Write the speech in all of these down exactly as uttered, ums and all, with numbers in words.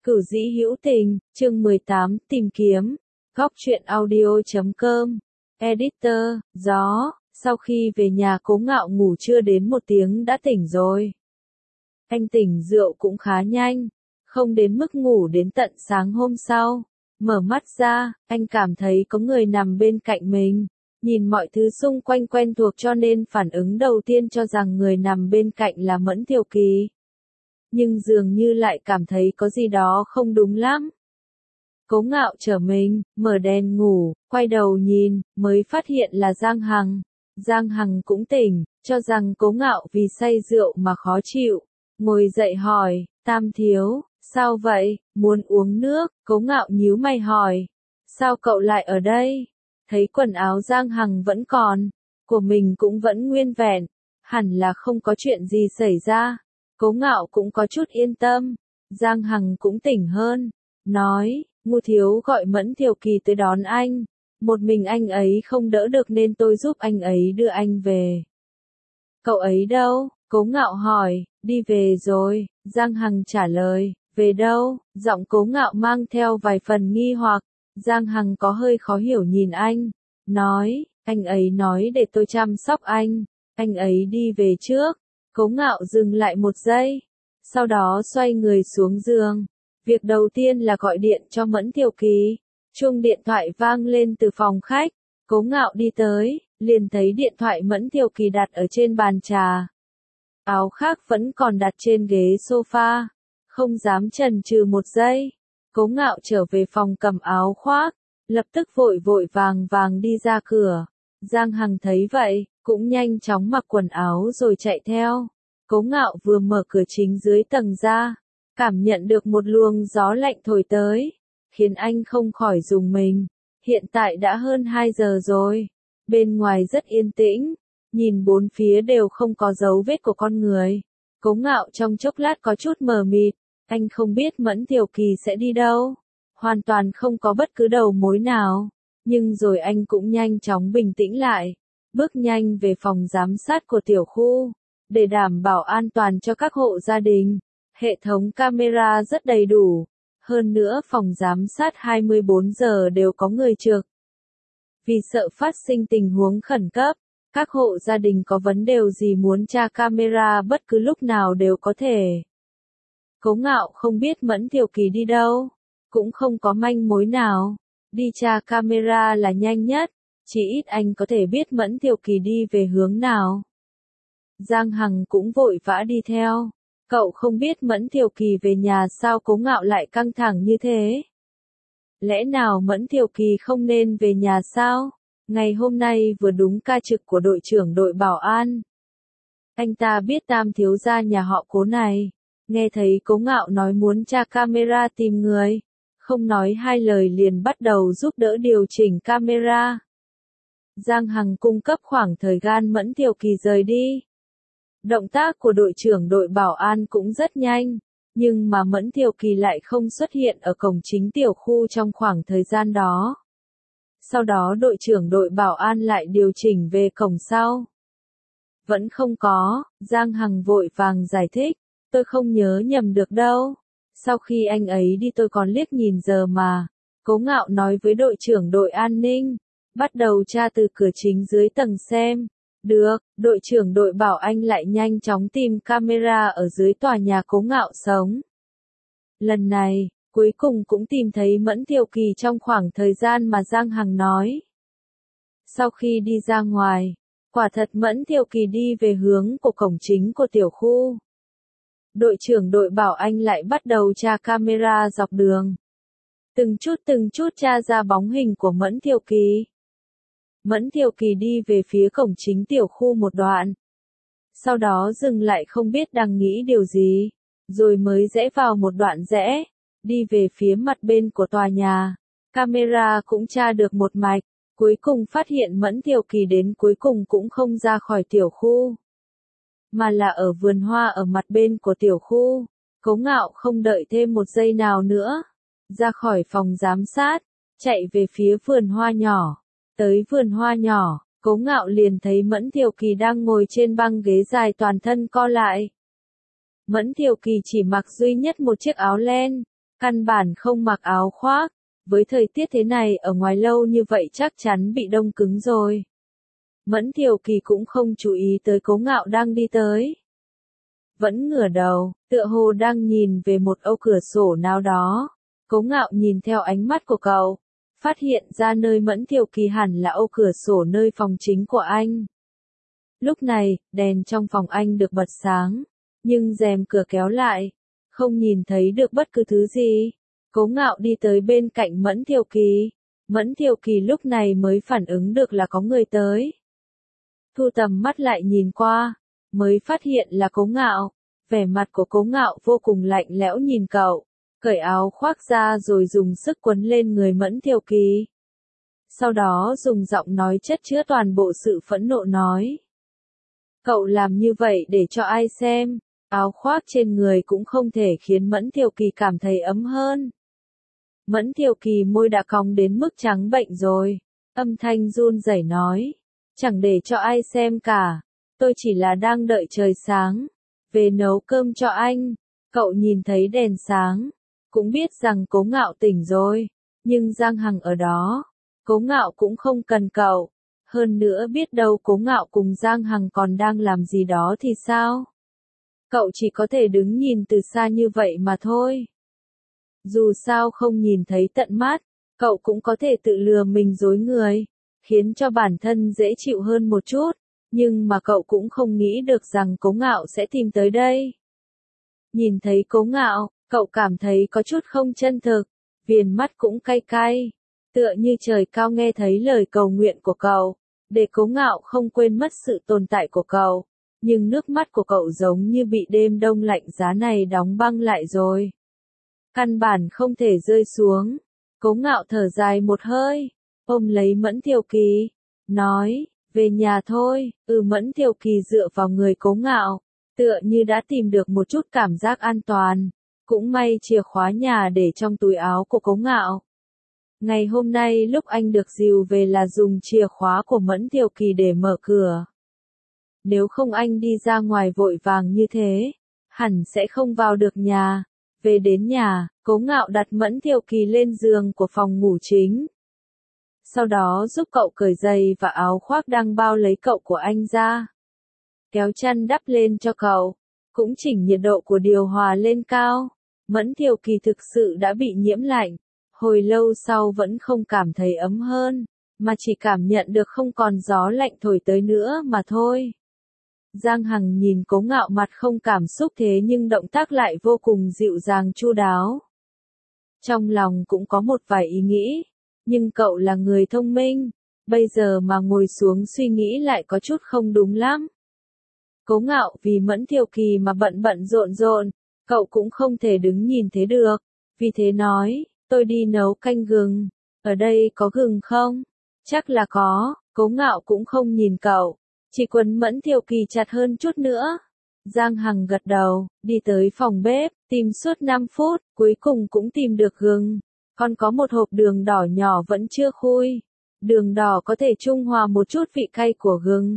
Cửu dĩ hữu tình, chương mười tám, tìm kiếm. Góc truyện audio chấm com. Editor, gió, sau khi về nhà Cố Ngạo ngủ chưa đến một tiếng đã tỉnh rồi. Anh tỉnh rượu cũng khá nhanh, không đến mức ngủ đến tận sáng hôm sau. Mở mắt ra, anh cảm thấy có người nằm bên cạnh mình. Nhìn mọi thứ xung quanh quen thuộc cho nên phản ứng đầu tiên cho rằng người nằm bên cạnh là Mẫn Thiều Kỳ. Nhưng dường như lại cảm thấy có gì đó không đúng lắm. Cố Ngạo trở mình, mở đèn ngủ, quay đầu nhìn, mới phát hiện là Giang Hằng. Giang Hằng cũng tỉnh, cho rằng Cố Ngạo vì say rượu mà khó chịu. Ngồi dậy hỏi, Tam thiếu, sao vậy, muốn uống nước? Cố Ngạo nhíu mày hỏi, sao cậu lại ở đây? Thấy quần áo Giang Hằng vẫn còn, của mình cũng vẫn nguyên vẹn, hẳn là không có chuyện gì xảy ra. Cố Ngạo cũng có chút yên tâm. Giang Hằng cũng tỉnh hơn, nói, Ngô thiếu gọi Mẫn Thiều Kỳ tới đón anh, một mình anh ấy không đỡ được nên tôi giúp anh ấy đưa anh về. Cậu ấy đâu? Cố Ngạo hỏi. Đi về rồi, Giang Hằng trả lời. Về đâu? Giọng Cố Ngạo mang theo vài phần nghi hoặc. Giang Hằng có hơi khó hiểu nhìn anh, nói, anh ấy nói để tôi chăm sóc anh, anh ấy đi về trước. Cố Ngạo dừng lại một giây, sau đó xoay người xuống giường. Việc đầu tiên là gọi điện cho Mẫn Thiều Kỳ. Chuông điện thoại vang lên từ phòng khách. Cố Ngạo đi tới, liền thấy điện thoại Mẫn Thiều Kỳ đặt ở trên bàn trà. Áo khác vẫn còn đặt trên ghế sofa, không dám chần chừ một giây. Cố Ngạo trở về phòng cầm áo khoác, lập tức vội vội vàng vàng đi ra cửa. Giang Hằng thấy vậy, cũng nhanh chóng mặc quần áo rồi chạy theo. Cố Ngạo vừa mở cửa chính dưới tầng ra, cảm nhận được một luồng gió lạnh thổi tới, khiến anh không khỏi rùng mình. Hiện tại đã hơn hai giờ rồi, bên ngoài rất yên tĩnh, nhìn bốn phía đều không có dấu vết của con người. Cố Ngạo trong chốc lát có chút mờ mịt, anh không biết Mẫn Thiều Kỳ sẽ đi đâu, hoàn toàn không có bất cứ đầu mối nào, nhưng rồi anh cũng nhanh chóng bình tĩnh lại, bước nhanh về phòng giám sát của tiểu khu. Để đảm bảo an toàn cho các hộ gia đình, hệ thống camera rất đầy đủ. Hơn nữa phòng giám sát hai mươi bốn giờ đều có người trực. Vì sợ phát sinh tình huống khẩn cấp, các hộ gia đình có vấn đề gì muốn tra camera bất cứ lúc nào đều có thể. Cố Ngạo không biết Mẫn Thiều Kỳ đi đâu, cũng không có manh mối nào. Đi tra camera là nhanh nhất, chỉ ít anh có thể biết Mẫn Thiều Kỳ đi về hướng nào. Giang Hằng cũng vội vã đi theo. Cậu không biết Mẫn Thiều Kỳ về nhà sao? Cố Ngạo lại căng thẳng như thế. Lẽ nào Mẫn Thiều Kỳ không nên về nhà sao? Ngày hôm nay vừa đúng ca trực của đội trưởng đội bảo an. Anh ta biết Tam thiếu gia nhà họ Cố này. Nghe thấy Cố Ngạo nói muốn tra camera tìm người, không nói hai lời liền bắt đầu giúp đỡ điều chỉnh camera. Giang Hằng cung cấp khoảng thời gian Mẫn Thiều Kỳ rời đi. Động tác của đội trưởng đội bảo an cũng rất nhanh, nhưng mà Mẫn Thiều Kỳ lại không xuất hiện ở cổng chính tiểu khu trong khoảng thời gian đó. Sau đó đội trưởng đội bảo an lại điều chỉnh về cổng sau. Vẫn không có, Giang Hằng vội vàng giải thích, tôi không nhớ nhầm được đâu. Sau khi anh ấy đi tôi còn liếc nhìn giờ mà. Cố Ngạo nói với đội trưởng đội an ninh, bắt đầu tra từ cửa chính dưới tầng xem. Được, đội trưởng đội bảo anh lại nhanh chóng tìm camera ở dưới tòa nhà Cố Ngạo sống. Lần này, cuối cùng cũng tìm thấy Mẫn Thiều Kỳ trong khoảng thời gian mà Giang Hằng nói. Sau khi đi ra ngoài, quả thật Mẫn Thiều Kỳ đi về hướng của cổng chính của tiểu khu. Đội trưởng đội bảo anh lại bắt đầu tra camera dọc đường. Từng chút từng chút tra ra bóng hình của Mẫn Thiều Kỳ. Mẫn Thiều Kỳ đi về phía cổng chính tiểu khu một đoạn. Sau đó dừng lại không biết đang nghĩ điều gì, rồi mới rẽ vào một đoạn rẽ, đi về phía mặt bên của tòa nhà. Camera cũng tra được một mạch, cuối cùng phát hiện Mẫn Thiều Kỳ đến cuối cùng cũng không ra khỏi tiểu khu, mà là ở vườn hoa ở mặt bên của tiểu khu. Cố Ngạo không đợi thêm một giây nào nữa, ra khỏi phòng giám sát, chạy về phía vườn hoa nhỏ. Tới vườn hoa nhỏ, Cố Ngạo liền thấy Mẫn Thiều Kỳ đang ngồi trên băng ghế dài toàn thân co lại. Mẫn Thiều Kỳ chỉ mặc duy nhất một chiếc áo len, căn bản không mặc áo khoác, với thời tiết thế này ở ngoài lâu như vậy chắc chắn bị đông cứng rồi. Mẫn Thiều Kỳ cũng không chú ý tới Cố Ngạo đang đi tới. Vẫn ngửa đầu, tựa hồ đang nhìn về một ô cửa sổ nào đó. Cố Ngạo nhìn theo ánh mắt của cậu, phát hiện ra nơi Mẫn Thiều Kỳ hẳn là ô cửa sổ nơi phòng chính của anh. Lúc này, đèn trong phòng anh được bật sáng, nhưng rèm cửa kéo lại, không nhìn thấy được bất cứ thứ gì. Cố Ngạo đi tới bên cạnh Mẫn Thiều Kỳ. Mẫn Thiều Kỳ lúc này mới phản ứng được là có người tới. Thu tầm mắt lại nhìn qua, mới phát hiện là Cố Ngạo. Vẻ mặt của Cố Ngạo vô cùng lạnh lẽo nhìn cậu, cởi áo khoác ra rồi dùng sức quấn lên người Mẫn Thiều Kỳ. Sau đó dùng giọng nói chất chứa toàn bộ sự phẫn nộ nói. Cậu làm như vậy để cho ai xem, áo khoác trên người cũng không thể khiến Mẫn Thiều Kỳ cảm thấy ấm hơn. Mẫn Thiều Kỳ môi đã cong đến mức trắng bệnh rồi, âm thanh run rẩy nói, chẳng để cho ai xem cả, tôi chỉ là đang đợi trời sáng, về nấu cơm cho anh. Cậu nhìn thấy đèn sáng, cũng biết rằng Cố Ngạo tỉnh rồi, nhưng Giang Hằng ở đó, Cố Ngạo cũng không cần cậu, hơn nữa biết đâu Cố Ngạo cùng Giang Hằng còn đang làm gì đó thì sao? Cậu chỉ có thể đứng nhìn từ xa như vậy mà thôi. Dù sao không nhìn thấy tận mắt, cậu cũng có thể tự lừa mình dối người, khiến cho bản thân dễ chịu hơn một chút, nhưng mà cậu cũng không nghĩ được rằng Cố Ngạo sẽ tìm tới đây. Nhìn thấy Cố Ngạo, cậu cảm thấy có chút không chân thực, viền mắt cũng cay cay, tựa như trời cao nghe thấy lời cầu nguyện của cậu, để Cố Ngạo không quên mất sự tồn tại của cậu, nhưng nước mắt của cậu giống như bị đêm đông lạnh giá này đóng băng lại rồi. Căn bản không thể rơi xuống. Cố Ngạo thở dài một hơi, ôm lấy Mẫn Thiều Kỳ, nói, về nhà thôi. Ừ. Mẫn Thiều Kỳ dựa vào người Cố Ngạo, tựa như đã tìm được một chút cảm giác an toàn, cũng may chìa khóa nhà để trong túi áo của Cố Ngạo. Ngày hôm nay lúc anh được dìu về là dùng chìa khóa của Mẫn Thiều Kỳ để mở cửa. Nếu không anh đi ra ngoài vội vàng như thế, hẳn sẽ không vào được nhà. Về đến nhà, Cố Ngạo đặt Mẫn Thiều Kỳ lên giường của phòng ngủ chính. Sau đó giúp cậu cởi giày và áo khoác đang bao lấy cậu của anh ra. Kéo chăn đắp lên cho cậu, cũng chỉnh nhiệt độ của điều hòa lên cao. Mẫn Thiều Kỳ thực sự đã bị nhiễm lạnh, hồi lâu sau vẫn không cảm thấy ấm hơn, mà chỉ cảm nhận được không còn gió lạnh thổi tới nữa mà thôi. Giang Hằng nhìn Cố Ngạo mặt không cảm xúc thế nhưng động tác lại vô cùng dịu dàng chu đáo. Trong lòng cũng có một vài ý nghĩ, nhưng cậu là người thông minh, bây giờ mà ngồi xuống suy nghĩ lại có chút không đúng lắm. Cố Ngạo vì Mẫn Thiều Kỳ mà bận bận rộn rộn, cậu cũng không thể đứng nhìn thế được, vì thế nói, tôi đi nấu canh gừng, ở đây có gừng không? Chắc là có. Cố Ngạo cũng không nhìn cậu, chỉ quấn Mẫn Thiều Kỳ chặt hơn chút nữa. Giang Hằng gật đầu, đi tới phòng bếp, tìm suốt năm phút, cuối cùng cũng tìm được gừng. Còn có một hộp đường đỏ nhỏ vẫn chưa khui. Đường đỏ có thể trung hòa một chút vị cay của gừng,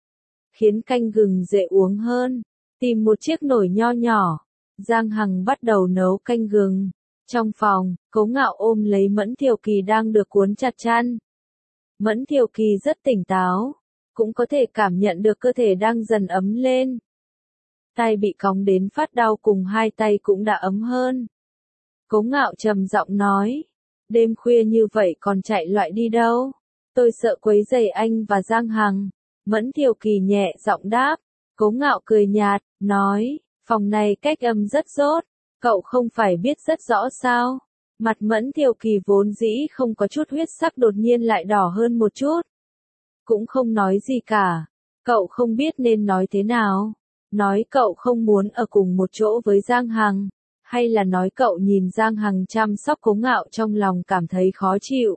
khiến canh gừng dễ uống hơn. Tìm một chiếc nồi nho nhỏ, Giang Hằng bắt đầu nấu canh gừng. Trong phòng, Cố Ngạo ôm lấy Mẫn Thiều Kỳ đang được cuốn chặt chăn. Mẫn Thiều Kỳ rất tỉnh táo, cũng có thể cảm nhận được cơ thể đang dần ấm lên. Tay bị cóng đến phát đau cùng hai tay cũng đã ấm hơn. Cố Ngạo trầm giọng nói, đêm khuya như vậy còn chạy loại đi đâu? Tôi sợ quấy rầy anh và Giang Hằng. Mẫn Thiều Kỳ nhẹ giọng đáp. Cố Ngạo cười nhạt, nói, phòng này cách âm rất tốt, cậu không phải biết rất rõ sao? Mặt Mẫn Thiều Kỳ vốn dĩ không có chút huyết sắc đột nhiên lại đỏ hơn một chút. Cũng không nói gì cả. Cậu không biết nên nói thế nào. Nói cậu không muốn ở cùng một chỗ với Giang Hằng, hay là nói cậu nhìn Giang Hằng chăm sóc Cố Ngạo trong lòng cảm thấy khó chịu.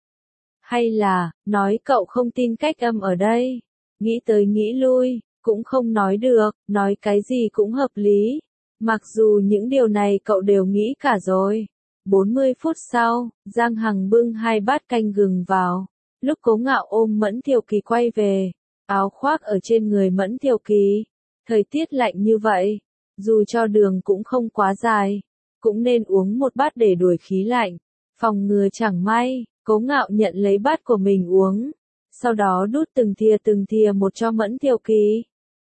Hay là, nói cậu không tin cách âm ở đây. Nghĩ tới nghĩ lui, cũng không nói được, nói cái gì cũng hợp lý. Mặc dù những điều này cậu đều nghĩ cả rồi. bốn mươi phút sau, Giang Hằng bưng hai bát canh gừng vào. Lúc Cố Ngạo ôm Mẫn Thiều Kỳ quay về, áo khoác ở trên người Mẫn Thiều Kỳ. Thời tiết lạnh như vậy, dù cho đường cũng không quá dài, cũng nên uống một bát để đuổi khí lạnh, phòng ngừa chẳng may. Cố Ngạo nhận lấy bát của mình uống, sau đó đút từng thìa từng thìa một cho Mẫn Thiều Kỳ.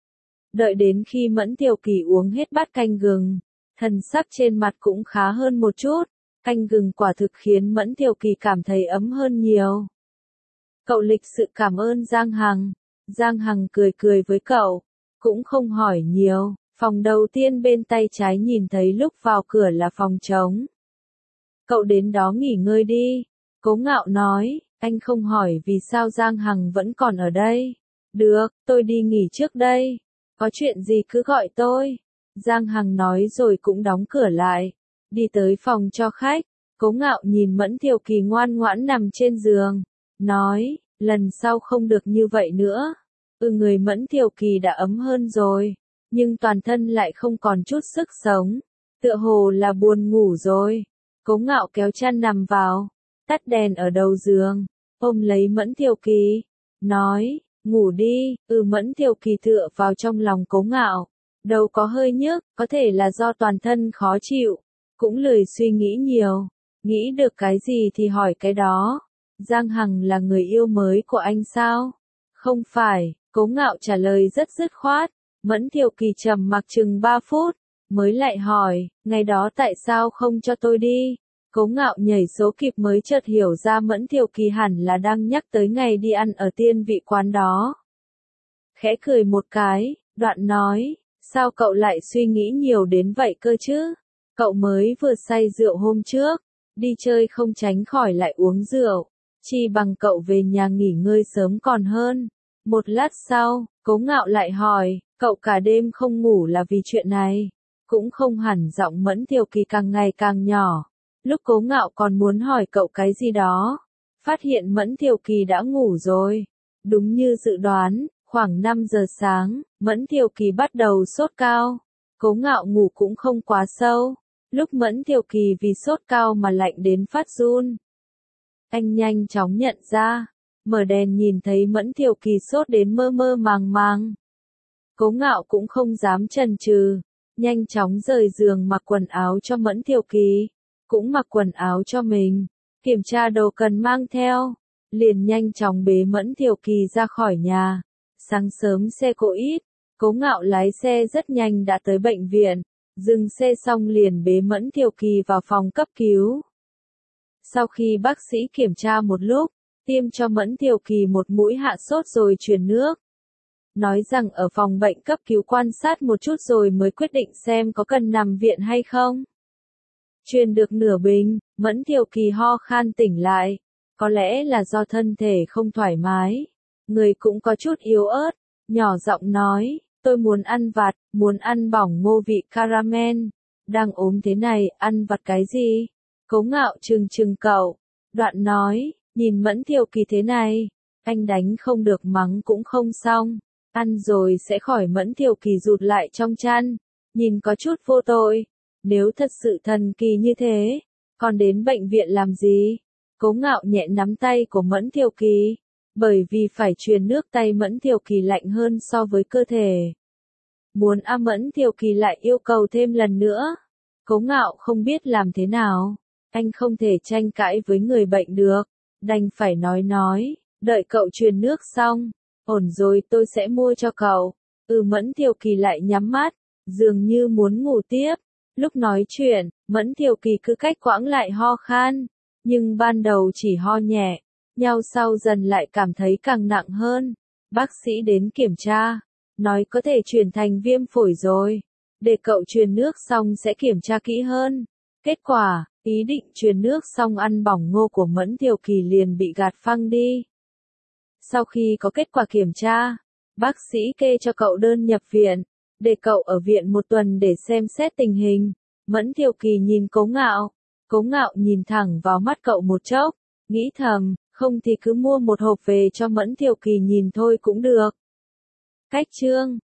Đợi đến khi Mẫn Thiều Kỳ uống hết bát canh gừng, thần sắc trên mặt cũng khá hơn một chút, canh gừng quả thực khiến Mẫn Thiều Kỳ cảm thấy ấm hơn nhiều. Cậu lịch sự cảm ơn Giang Hằng. Giang Hằng cười cười với cậu, cũng không hỏi nhiều. Phòng đầu tiên bên tay trái nhìn thấy lúc vào cửa là phòng trống. Cậu đến đó nghỉ ngơi đi. Cố Ngạo nói, anh không hỏi vì sao Giang Hằng vẫn còn ở đây. Được, tôi đi nghỉ trước đây. Có chuyện gì cứ gọi tôi. Giang Hằng nói rồi cũng đóng cửa lại. Đi tới phòng cho khách. Cố Ngạo nhìn Mẫn Thiều Kỳ ngoan ngoãn nằm trên giường. Nói, lần sau không được như vậy nữa. Ừ, người Mẫn Thiều Kỳ đã ấm hơn rồi, nhưng toàn thân lại không còn chút sức sống. Tựa hồ là buồn ngủ rồi. Cố Ngạo kéo chăn nằm vào, tắt đèn ở đầu giường, ôm lấy Mẫn Thiều Kỳ, nói, ngủ đi. Ừ, Mẫn Thiều Kỳ tựa vào trong lòng Cố Ngạo, đầu có hơi nhức, có thể là do toàn thân khó chịu, cũng lười suy nghĩ nhiều, nghĩ được cái gì thì hỏi cái đó. Giang Hằng là người yêu mới của anh sao? Không phải, Cố Ngạo trả lời rất dứt khoát. Mẫn Thiều Kỳ trầm mặc chừng ba phút, mới lại hỏi, ngày đó tại sao không cho tôi đi? Cố Ngạo nhảy số kịp mới chợt hiểu ra Mẫn Thiều Kỳ hẳn là đang nhắc tới ngày đi ăn ở tiên vị quán đó. Khẽ cười một cái, đoạn nói, sao cậu lại suy nghĩ nhiều đến vậy cơ chứ? Cậu mới vừa say rượu hôm trước, đi chơi không tránh khỏi lại uống rượu, chi bằng cậu về nhà nghỉ ngơi sớm còn hơn. Một lát sau, Cố Ngạo lại hỏi, cậu cả đêm không ngủ là vì chuyện này? Cũng không hẳn. Giọng Mẫn Thiều Kỳ càng ngày càng nhỏ. Lúc Cố Ngạo còn muốn hỏi cậu cái gì đó, phát hiện Mẫn Thiều Kỳ đã ngủ rồi. Đúng như dự đoán, khoảng năm giờ sáng, Mẫn Thiều Kỳ bắt đầu sốt cao. Cố Ngạo ngủ cũng không quá sâu. Lúc Mẫn Thiều Kỳ vì sốt cao mà lạnh đến phát run. Anh nhanh chóng nhận ra, mở đèn nhìn thấy Mẫn Thiều Kỳ sốt đến mơ mơ màng màng. Cố Ngạo cũng không dám chần chừ, nhanh chóng rời giường mặc quần áo cho Mẫn Thiều Kỳ, cũng mặc quần áo cho mình, kiểm tra đồ cần mang theo, liền nhanh chóng bế Mẫn Thiều Kỳ ra khỏi nhà. Sáng sớm xe cộ ít, Cố Ngạo lái xe rất nhanh đã tới bệnh viện, dừng xe xong liền bế Mẫn Thiều Kỳ vào phòng cấp cứu. Sau khi bác sĩ kiểm tra một lúc, tiêm cho Mẫn Thiều Kỳ một mũi hạ sốt rồi truyền nước. Nói rằng ở phòng bệnh cấp cứu quan sát một chút rồi mới quyết định xem có cần nằm viện hay không. Truyền được nửa bình, Mẫn Thiều Kỳ ho khan tỉnh lại. Có lẽ là do thân thể không thoải mái, người cũng có chút yếu ớt, nhỏ giọng nói, tôi muốn ăn vặt, muốn ăn bỏng ngô vị caramel. Đang ốm thế này, ăn vặt cái gì? Cố Ngạo trừng trừng cậu, đoạn nói, nhìn Mẫn Thiều Kỳ thế này, anh đánh không được mắng cũng không xong, ăn rồi sẽ khỏi. Mẫn Thiều Kỳ rụt lại trong chăn, nhìn có chút vô tội, nếu thật sự thần kỳ như thế, còn đến bệnh viện làm gì? Cố Ngạo nhẹ nắm tay của Mẫn Thiều Kỳ, bởi vì phải truyền nước tay Mẫn Thiều Kỳ lạnh hơn so với cơ thể. Muốn A Mẫn Thiều Kỳ lại yêu cầu thêm lần nữa. Cố Ngạo không biết làm thế nào, anh không thể tranh cãi với người bệnh được, đành phải nói nói, đợi cậu truyền nước xong, ổn rồi tôi sẽ mua cho cậu. Ừ, Mẫn Thiều Kỳ lại nhắm mắt, dường như muốn ngủ tiếp. Lúc nói chuyện, Mẫn Thiều Kỳ cứ cách quãng lại ho khan, nhưng ban đầu chỉ ho nhẹ, nhau sau dần lại cảm thấy càng nặng hơn. Bác sĩ đến kiểm tra, nói có thể chuyển thành viêm phổi rồi, để cậu truyền nước xong sẽ kiểm tra kỹ hơn. Kết quả, ý định truyền nước xong ăn bỏng ngô của Mẫn Thiều Kỳ liền bị gạt phăng đi. Sau khi có kết quả kiểm tra, bác sĩ kê cho cậu đơn nhập viện, để cậu ở viện một tuần để xem xét tình hình. Mẫn Thiều Kỳ nhìn Cố Ngạo, Cố Ngạo nhìn thẳng vào mắt cậu một chốc, nghĩ thầm, không thì cứ mua một hộp về cho Mẫn Thiều Kỳ nhìn thôi cũng được. Cách chương